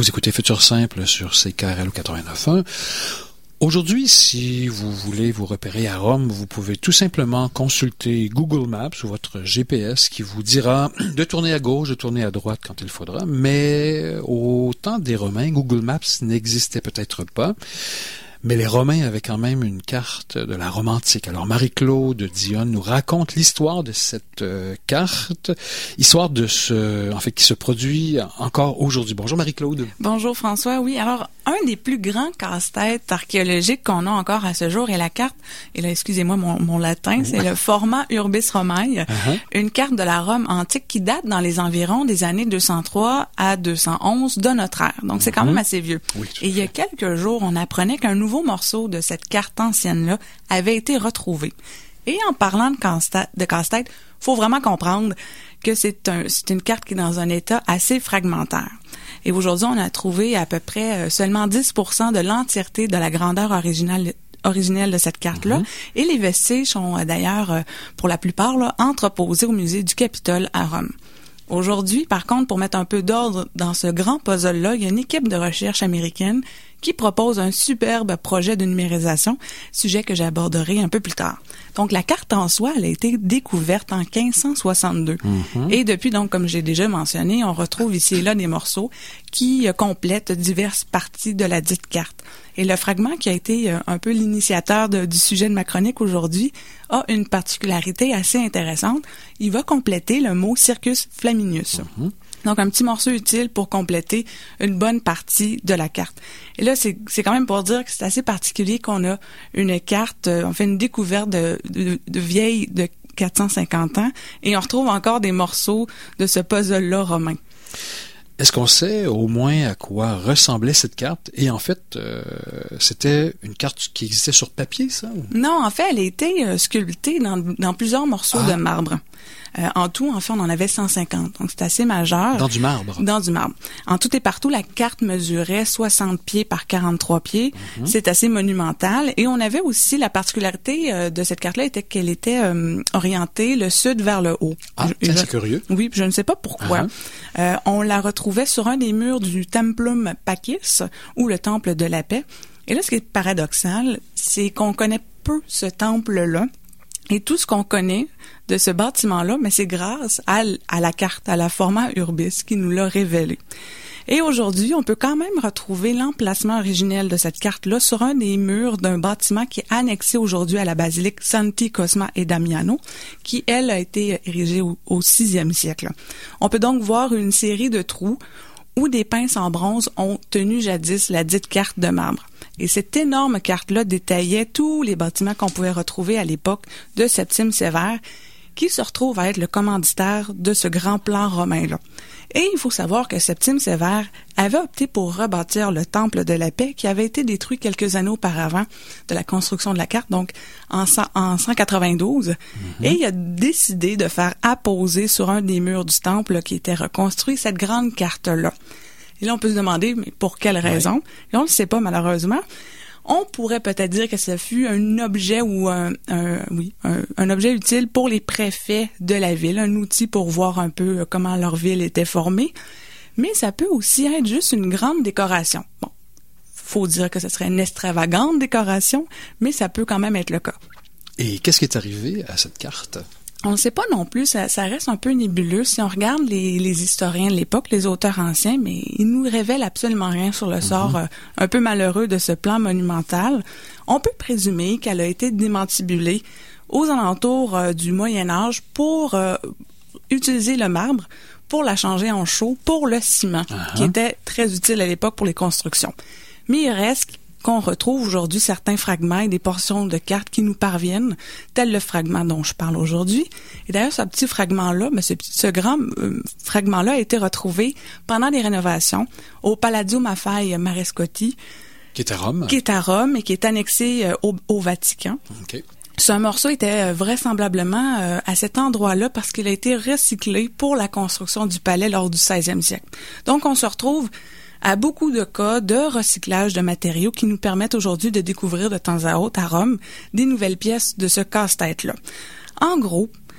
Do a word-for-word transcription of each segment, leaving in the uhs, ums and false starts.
Vous écoutez Futur Simple sur C K R L quatre-vingt-neuf point un. Aujourd'hui, si vous voulez vous repérer à Rome, vous pouvez tout simplement consulter Google Maps ou votre G P S qui vous dira de tourner à gauche, de tourner à droite quand il faudra. Mais au temps des Romains, Google Maps n'existait peut-être pas. Mais les Romains avaient quand même une carte de la Rome antique. Alors Marie-Claude Dionne nous raconte l'histoire de cette euh, carte, histoire de ce, en fait, qui se produit encore aujourd'hui. Bonjour Marie-Claude. Bonjour François. Oui, alors un des plus grands casse-têtes archéologiques qu'on a encore à ce jour est la carte. Et là, excusez-moi mon, mon latin, oui. C'est le Forma Urbis Romae, uh-huh. Une carte de la Rome antique qui date dans les environs des années deux cent trois à deux cent onze de notre ère. Donc c'est quand uh-huh. même assez vieux. Oui, et il y a quelques jours, on apprenait qu'un nouveau morceau de cette carte ancienne-là avait été retrouvé. Et en parlant de casse-tête, de casse-tête, faut vraiment comprendre que c'est un, c'est une carte qui est dans un état assez fragmentaire. Et aujourd'hui, on a trouvé à peu près seulement dix pour cent de l'entièreté de la grandeur originale originelle de cette carte-là. Mm-hmm. Et les vestiges sont d'ailleurs, pour la plupart, là, entreposés au musée du Capitole à Rome. Aujourd'hui, par contre, pour mettre un peu d'ordre dans ce grand puzzle-là, il y a une équipe de recherche américaine qui propose un superbe projet de numérisation, sujet que j'aborderai un peu plus tard. Donc, la carte en soi, elle a été découverte en quinze cent soixante-deux. Mm-hmm. Et depuis, donc, comme j'ai déjà mentionné, on retrouve ici et là des morceaux qui euh, complètent diverses parties de la dite carte. Et le fragment qui a été euh, un peu l'initiateur de, du sujet de ma chronique aujourd'hui a une particularité assez intéressante. Il va compléter le mot Circus Flaminius. Mm-hmm. Donc, un petit morceau utile pour compléter une bonne partie de la carte. Et là, c'est, c'est quand même pour dire que c'est assez particulier qu'on a une carte, euh, on fait une découverte de, de, de vieille de quatre cent cinquante ans et on retrouve encore des morceaux de ce puzzle-là romain. Est-ce qu'on sait au moins à quoi ressemblait cette carte? Et en fait, euh, c'était une carte qui existait sur papier, ça? Ou? Non, en fait, elle a été euh, sculptée dans, dans plusieurs morceaux ah. de marbre. Euh, en tout, en fait, on en avait cent cinquante. Donc, c'est assez majeur. Dans du marbre? Dans du marbre. En tout et partout, la carte mesurait soixante pieds par quarante-trois pieds. Mm-hmm. C'est assez monumental. Et on avait aussi la particularité euh, de cette carte-là, était qu'elle était euh, orientée le sud vers le haut. Ah, je, ça, je, c'est curieux. Oui, je ne sais pas pourquoi. Uh-huh. Euh, on la retrouvait sur un des murs du Templum Pacis, ou le Temple de la Paix. Et là, ce qui est paradoxal, c'est qu'on connaît peu ce temple-là. Et tout ce qu'on connaît de ce bâtiment-là, mais c'est grâce à, à la carte, à la Forma Urbis qui nous l'a révélé. Et aujourd'hui, on peut quand même retrouver l'emplacement originel de cette carte-là sur un des murs d'un bâtiment qui est annexé aujourd'hui à la basilique Santi Cosma e Damiano, qui, elle, a été érigée au, au sixième siècle. On peut donc voir une série de trous où des pinces en bronze ont tenu jadis la dite carte de marbre. Et cette énorme carte-là détaillait tous les bâtiments qu'on pouvait retrouver à l'époque de Septime Sévère, qui se retrouve à être le commanditaire de ce grand plan romain-là. Et il faut savoir que Septime Sévère avait opté pour rebâtir le Temple de la Paix qui avait été détruit quelques années auparavant de la construction de la carte, donc en, en cent quatre-vingt-douze. Mm-hmm. Et il a décidé de faire apposer sur un des murs du temple là, qui était reconstruit cette grande carte-là. Et là, on peut se demander mais pour quelle raison. Ouais. Et on ne le sait pas malheureusement. On pourrait peut-être dire que ce fut un objet ou un, un oui un, un objet utile pour les préfets de la ville, un outil pour voir un peu comment leur ville était formée. Mais ça peut aussi être juste une grande décoration. Bon, faut dire que ce serait une extravagante décoration, mais ça peut quand même être le cas. Et qu'est-ce qui est arrivé à cette carte? On ne sait pas non plus, ça, ça reste un peu nébuleux. Si on regarde les, les historiens de l'époque, les auteurs anciens, mais ils nous révèlent absolument rien sur le mm-hmm. sort euh, un peu malheureux de ce plan monumental. On peut présumer qu'elle a été démantibulée aux alentours euh, du Moyen Âge pour euh, utiliser le marbre, pour la changer en chaux, pour le ciment, uh-huh. qui était très utile à l'époque pour les constructions. Mais il reste qu'on retrouve aujourd'hui certains fragments et des portions de cartes qui nous parviennent, tel le fragment dont je parle aujourd'hui. Et d'ailleurs, ce petit fragment-là, mais ce, ce grand euh, fragment-là a été retrouvé pendant les rénovations au Palladio Maffei Marescotti, qui est à Rome, qui est à Rome et qui est annexé euh, au, au Vatican. Okay. Ce morceau était euh, vraisemblablement euh, à cet endroit-là parce qu'il a été recyclé pour la construction du palais lors du seizième siècle. Donc, on se retrouve à beaucoup de cas de recyclage de matériaux qui nous permettent aujourd'hui de découvrir de temps à autre à Rome des nouvelles pièces de ce casse-tête-là. En gros,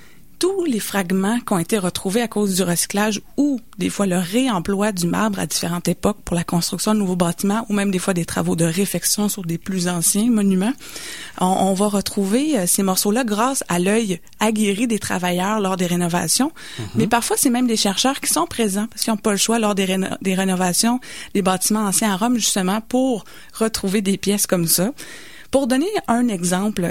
tous les fragments qui ont été retrouvés à cause du recyclage ou des fois le réemploi du marbre à différentes époques pour la construction de nouveaux bâtiments ou même des fois des travaux de réfection sur des plus anciens monuments, on, on va retrouver euh, ces morceaux-là grâce à l'œil aguerri des travailleurs lors des rénovations. Mm-hmm. Mais parfois, c'est même des chercheurs qui sont présents parce qu'ils n'ont pas le choix lors des, réno- des rénovations des bâtiments anciens à Rome, justement, pour retrouver des pièces comme ça. Pour donner un exemple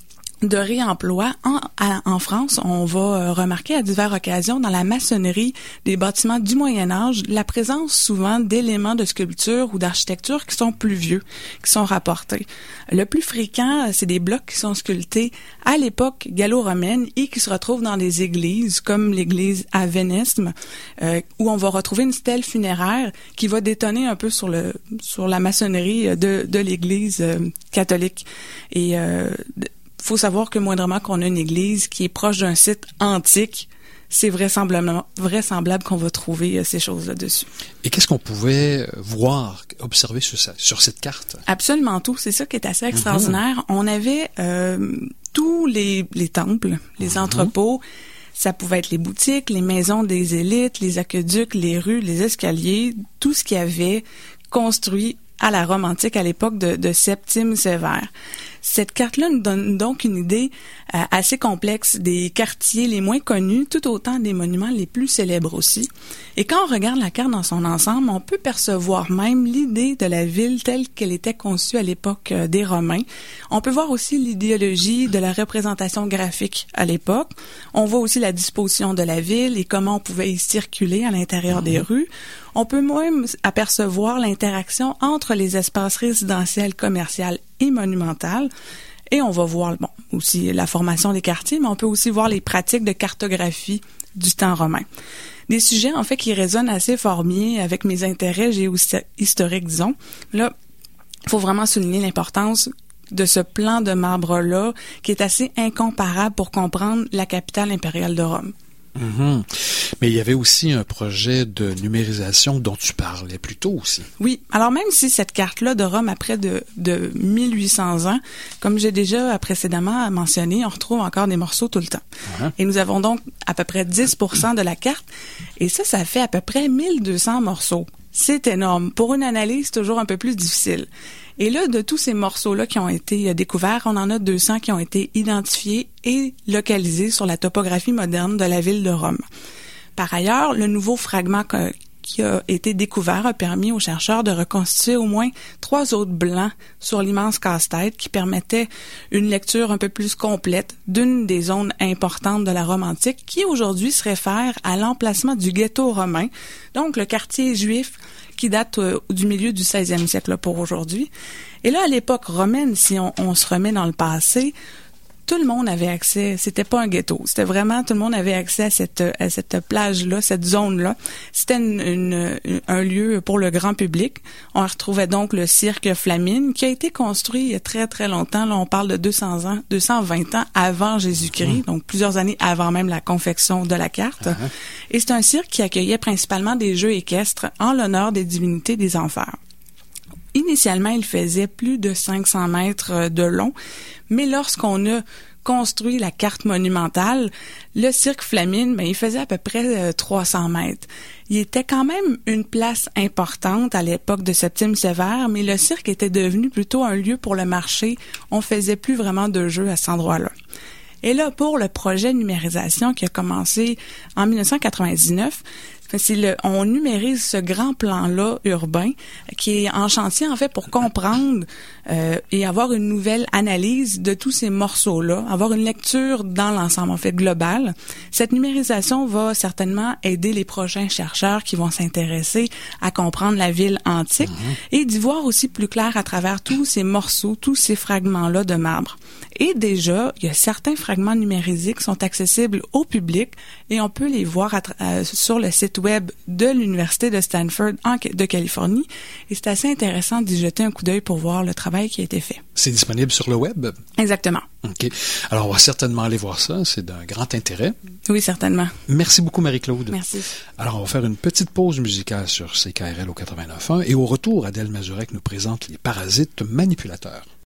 de réemploi, en, à, en France, on va remarquer à diverses occasions dans la maçonnerie des bâtiments du Moyen Âge la présence souvent d'éléments de sculpture ou d'architecture qui sont plus vieux, qui sont rapportés. Le plus fréquent, c'est des blocs qui sont sculptés à l'époque gallo-romaine et qui se retrouvent dans des églises, comme l'église à Vénèsme, euh, où on va retrouver une stèle funéraire qui va détonner un peu sur le sur la maçonnerie de, de l'église euh, catholique. Et euh, faut savoir que moindrement qu'on a une église qui est proche d'un site antique, c'est vraisemblablement vraisemblable qu'on va trouver euh, ces choses-là dessus. Et qu'est-ce qu'on pouvait voir, observer sur, ça, sur cette carte? Absolument tout. C'est ça qui est assez extraordinaire. Mm-hmm. On avait euh, tous les, les temples, les mm-hmm. entrepôts. Ça pouvait être les boutiques, les maisons des élites, les aqueducs, les rues, les escaliers, tout ce qu'il y avait construit à la Rome antique à l'époque de, de Septime Sévère. Cette carte-là nous donne donc une idée euh, assez complexe des quartiers les moins connus, tout autant des monuments les plus célèbres aussi. Et quand on regarde la carte dans son ensemble, on peut percevoir même l'idée de la ville telle qu'elle était conçue à l'époque euh, des Romains. On peut voir aussi l'idéologie de la représentation graphique à l'époque. On voit aussi la disposition de la ville et comment on pouvait y circuler à l'intérieur mmh. des rues. On peut même apercevoir l'interaction entre les espaces résidentiels, commerciaux et monumentaux. Et on va voir bon, aussi la formation des quartiers, mais on peut aussi voir les pratiques de cartographie du temps romain. Des sujets, en fait, qui résonnent assez fort bien avec mes intérêts géohistoriques, disons. Là, il faut vraiment souligner l'importance de ce plan de marbre-là, qui est assez incomparable pour comprendre la capitale impériale de Rome. Mm-hmm. Mais il y avait aussi un projet de numérisation dont tu parlais plus tôt aussi. Oui. Alors même si cette carte-là de Rome a près de, de mille huit cents ans, comme j'ai déjà précédemment mentionné, on retrouve encore des morceaux tout le temps. Uh-huh. Et nous avons donc à peu près dix pour cent de la carte. Et ça, ça fait à peu près mille deux cents morceaux. C'est énorme. Pour une analyse, c'est toujours un peu plus difficile. Et là, de tous ces morceaux-là qui ont été découverts, on en a deux cents qui ont été identifiés et localisés sur la topographie moderne de la ville de Rome. Par ailleurs, le nouveau fragment que, qui a été découvert a permis aux chercheurs de reconstituer au moins trois autres blancs sur l'immense casse-tête qui permettait une lecture un peu plus complète d'une des zones importantes de la Rome antique qui aujourd'hui se réfère à l'emplacement du ghetto romain, donc le quartier juif qui date euh, du milieu du seizième siècle là, pour aujourd'hui. Et là, à l'époque romaine, si on, on se remet dans le passé, tout le monde avait accès, c'était pas un ghetto, c'était vraiment, tout le monde avait accès à cette, à cette plage-là, cette zone-là. C'était une, une, un lieu pour le grand public. On retrouvait donc le cirque Flamine, qui a été construit il y a très, très longtemps. Là, on parle de deux cents ans, deux cent vingt ans avant Jésus-Christ, mmh. donc plusieurs années avant même la confection de la carte. Uh-huh. Et c'est un cirque qui accueillait principalement des jeux équestres en l'honneur des divinités des enfers. Initialement, il faisait plus de cinq cents mètres de long, mais lorsqu'on a construit la carte monumentale, le cirque Flamine, ben, il faisait à peu près trois cents mètres. Il était quand même une place importante à l'époque de Septime Sévère, mais le cirque était devenu plutôt un lieu pour le marché. On faisait plus vraiment de jeux à cet endroit-là. Et là, pour le projet de numérisation qui a commencé en dix-neuf cent quatre-vingt-dix-neuf, c'est le, on numérise ce grand plan-là urbain qui est en chantier, en fait, pour comprendre euh, et avoir une nouvelle analyse de tous ces morceaux-là, avoir une lecture dans l'ensemble, en fait, global. Cette numérisation va certainement aider les prochains chercheurs qui vont s'intéresser à comprendre la ville antique mmh. et d'y voir aussi plus clair à travers tous ces morceaux, tous ces fragments-là de marbre. Et déjà, il y a certains fragments numérisés qui sont accessibles au public et on peut les voir à tra- euh, sur le site web de l'Université de Stanford en, de Californie. Et c'est assez intéressant d'y jeter un coup d'œil pour voir le travail qui a été fait. C'est disponible sur le web? Exactement. OK. Alors, on va certainement aller voir ça. C'est d'un grand intérêt. Oui, certainement. Merci beaucoup, Marie-Claude. Merci. Alors, on va faire une petite pause musicale sur C K R L au quatre-vingt-neuf point un et au retour, Adèle Mazurek nous présente les parasites manipulateurs.